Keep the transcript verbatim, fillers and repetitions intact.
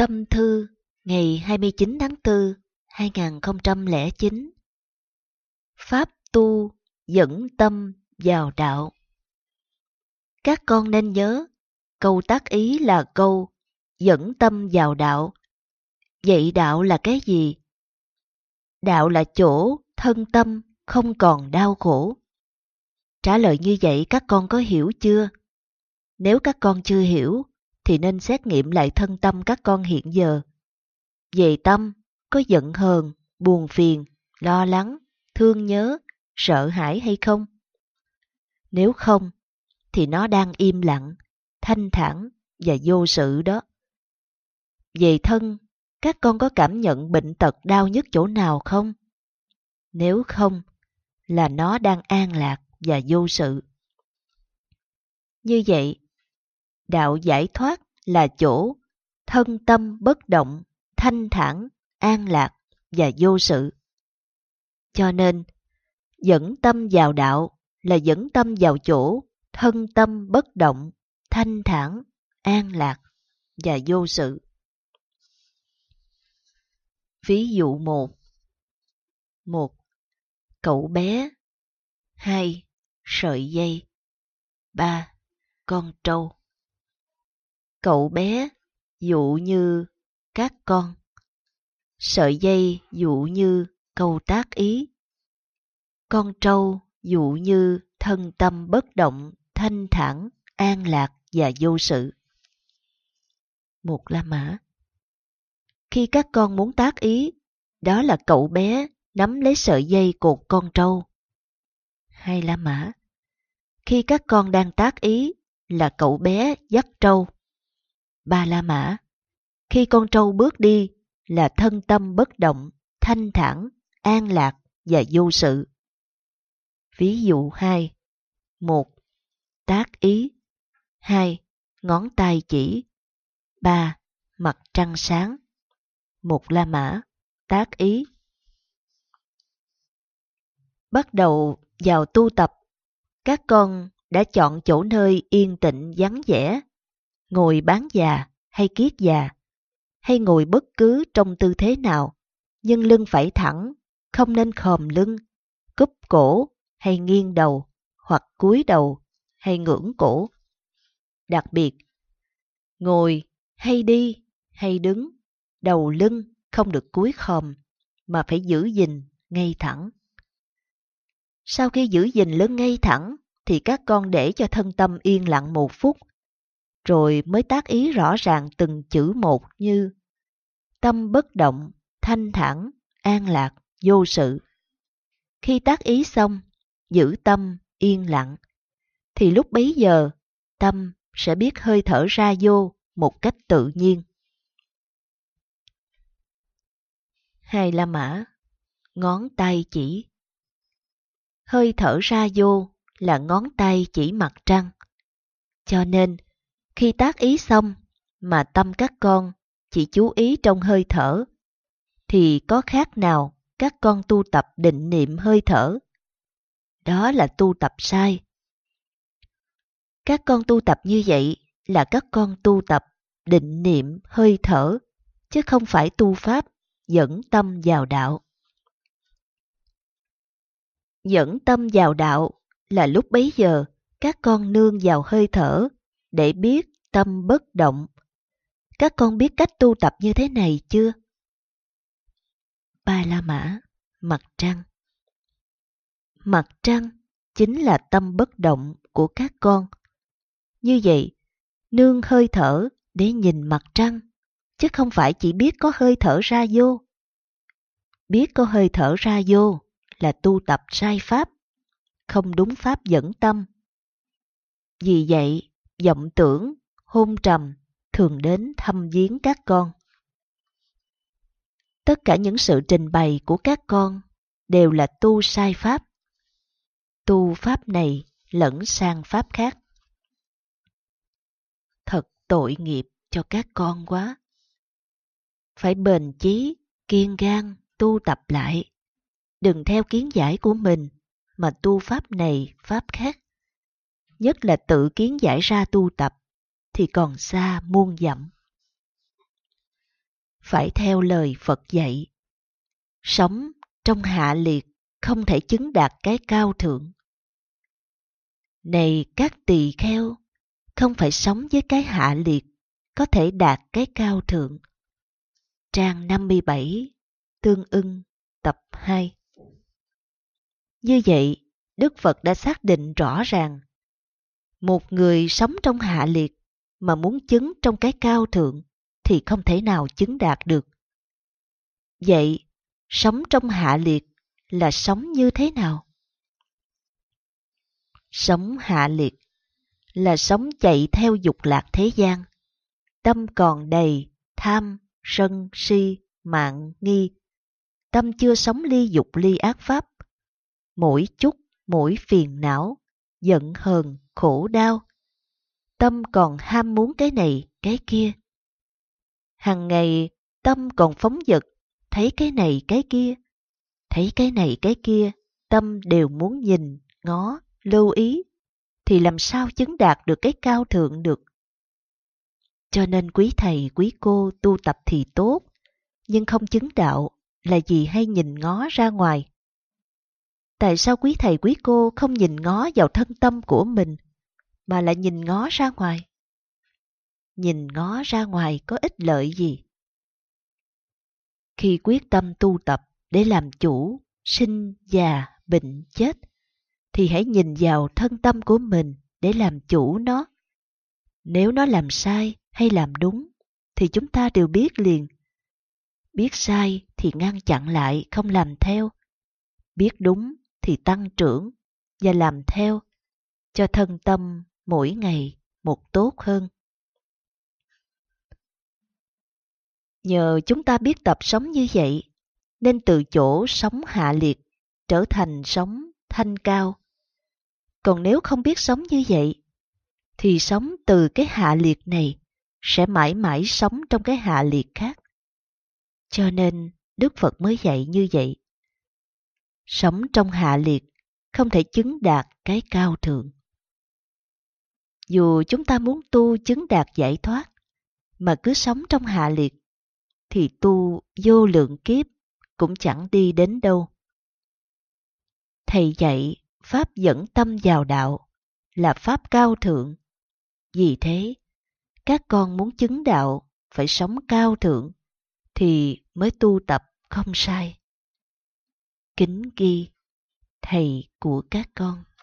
Tâm thư ngày hai mươi chín tháng tư hai nghìn không trăm lẻ chín. Pháp tu dẫn tâm vào đạo. Các con nên nhớ, câu tác ý là câu dẫn tâm vào đạo. Vậy đạo là cái gì? Đạo là chỗ thân tâm không còn đau khổ. Trả lời như vậy các con có hiểu chưa? Nếu các con chưa hiểu, thì nên xét nghiệm lại thân tâm các con hiện giờ. Về tâm, có giận hờn, buồn phiền, lo lắng, thương nhớ, sợ hãi hay không? Nếu không, thì nó đang im lặng, thanh thản và vô sự đó. Về thân, các con có cảm nhận bệnh tật đau nhức chỗ nào không? Nếu không, là nó đang an lạc và vô sự. Như vậy, đạo giải thoát là chỗ thân tâm bất động, thanh thản, an lạc và vô sự. Cho nên, dẫn tâm vào đạo là dẫn tâm vào chỗ thân tâm bất động, thanh thản, an lạc và vô sự. Ví dụ một. Một. Cậu bé. Hai. Sợi dây. Ba. Con trâu. Cậu bé dụ như các con. Sợi dây dụ như câu tác ý. Con trâu dụ như thân tâm bất động, thanh thản, an lạc và vô sự. Một La Mã. Khi các con muốn tác ý, đó là cậu bé nắm lấy sợi dây cột con trâu. Hai La Mã. Khi các con đang tác ý, là cậu bé dắt trâu. Ba La Mã. Khi con trâu bước đi, là thân tâm bất động, thanh thản, an lạc và vô sự. Ví dụ hai. Một. Tác ý. Hai. Ngón tay chỉ. Ba. Mặt trăng sáng. Một La Mã. Tác ý. Bắt đầu vào tu tập, các con đã chọn chỗ nơi yên tĩnh vắng vẻ, ngồi bán già hay kiết già, hay ngồi bất cứ trong tư thế nào, nhưng lưng phải thẳng, không nên khom lưng, cúp cổ hay nghiêng đầu, hoặc cúi đầu hay ngưỡng cổ. Đặc biệt, ngồi hay đi hay đứng, đầu lưng không được cúi khom, mà phải giữ gìn ngay thẳng. Sau khi giữ gìn lưng ngay thẳng, thì các con để cho thân tâm yên lặng một phút, rồi mới tác ý rõ ràng từng chữ một như tâm bất động, thanh thản, an lạc, vô sự. Khi tác ý xong, giữ tâm yên lặng, thì lúc bấy giờ tâm sẽ biết hơi thở ra vô một cách tự nhiên. Hai La Mã. Ngón tay chỉ. Hơi thở ra vô là ngón tay chỉ mặt trăng. Cho nên, khi tác ý xong mà tâm các con chỉ chú ý trong hơi thở, thì có khác nào các con tu tập định niệm hơi thở? Đó là tu tập sai. Các con tu tập như vậy là các con tu tập định niệm hơi thở, chứ không phải tu pháp dẫn tâm vào đạo. Dẫn tâm vào đạo là lúc bấy giờ các con nương vào hơi thở để biết tâm bất động. Các con biết cách tu tập như thế này chưa? Ba La Mã. Mặt trăng. Mặt trăng chính là tâm bất động của các con. Như vậy, nương hơi thở để nhìn mặt trăng, chứ không phải chỉ biết có hơi thở ra vô. Biết có hơi thở ra vô là tu tập sai pháp, không đúng pháp dẫn tâm. Vì vậy, vọng tưởng, hôn trầm thường đến thăm viếng các con. Tất cả những sự trình bày của các con đều là tu sai pháp. Tu pháp này lẫn sang pháp khác. Thật tội nghiệp cho các con quá. Phải bền chí, kiên gan, tu tập lại. Đừng theo kiến giải của mình mà tu pháp này, pháp khác. Nhất là tự kiến giải ra tu tập thì còn xa muôn dặm. phải theo lời Phật dạy. Sống trong hạ liệt không thể chứng đạt cái cao thượng. Này các tỳ kheo, không phải sống với cái hạ liệt có thể đạt cái cao thượng. Trang năm mươi bảy, tương ưng, tập hai. Như vậy, Đức Phật đã xác định rõ ràng, một người sống trong hạ liệt mà muốn chứng trong cái cao thượng thì không thể nào chứng đạt được. Vậy, sống trong hạ liệt là sống như thế nào? Sống hạ liệt là sống chạy theo dục lạc thế gian, tâm còn đầy tham, sân, si, mạn, nghi. Tâm chưa sống ly dục ly ác pháp, mỗi chút, mỗi phiền não, giận hờn, khổ đau. Tâm còn ham muốn cái này, cái kia. Hằng ngày tâm còn phóng dật, thấy cái này, cái kia. Thấy cái này, cái kia, tâm đều muốn nhìn, ngó, lưu ý, thì làm sao chứng đạt được cái cao thượng được. Cho nên quý thầy, quý cô tu tập thì tốt, nhưng không chứng đạo là vì hay nhìn ngó ra ngoài. Tại sao quý thầy, quý cô không nhìn ngó vào thân tâm của mình, mà lại nhìn ngó ra ngoài? Nhìn ngó ra ngoài có ích lợi gì? Khi quyết tâm tu tập để làm chủ, sinh, già, bệnh, chết, thì hãy nhìn vào thân tâm của mình để làm chủ nó. Nếu nó làm sai hay làm đúng, thì chúng ta đều biết liền. Biết sai thì ngăn chặn lại, không làm theo. Biết đúng thì tăng trưởng và làm theo, cho thân tâm mỗi ngày một tốt hơn. Nhờ chúng ta biết tập sống như vậy, nên từ chỗ sống hạ liệt trở thành sống thanh cao. Còn nếu không biết sống như vậy, thì sống từ cái hạ liệt này sẽ mãi mãi sống trong cái hạ liệt khác. Cho nên Đức Phật mới dạy như vậy. Sống trong hạ liệt không thể chứng đạt cái cao thượng. Dù chúng ta muốn tu chứng đạt giải thoát, mà cứ sống trong hạ liệt, thì tu vô lượng kiếp cũng chẳng đi đến đâu. Thầy dạy pháp dẫn tâm vào đạo là pháp cao thượng. Vì thế, các con muốn chứng đạo phải sống cao thượng thì mới tu tập không sai. Kính ghi, thầy của các con.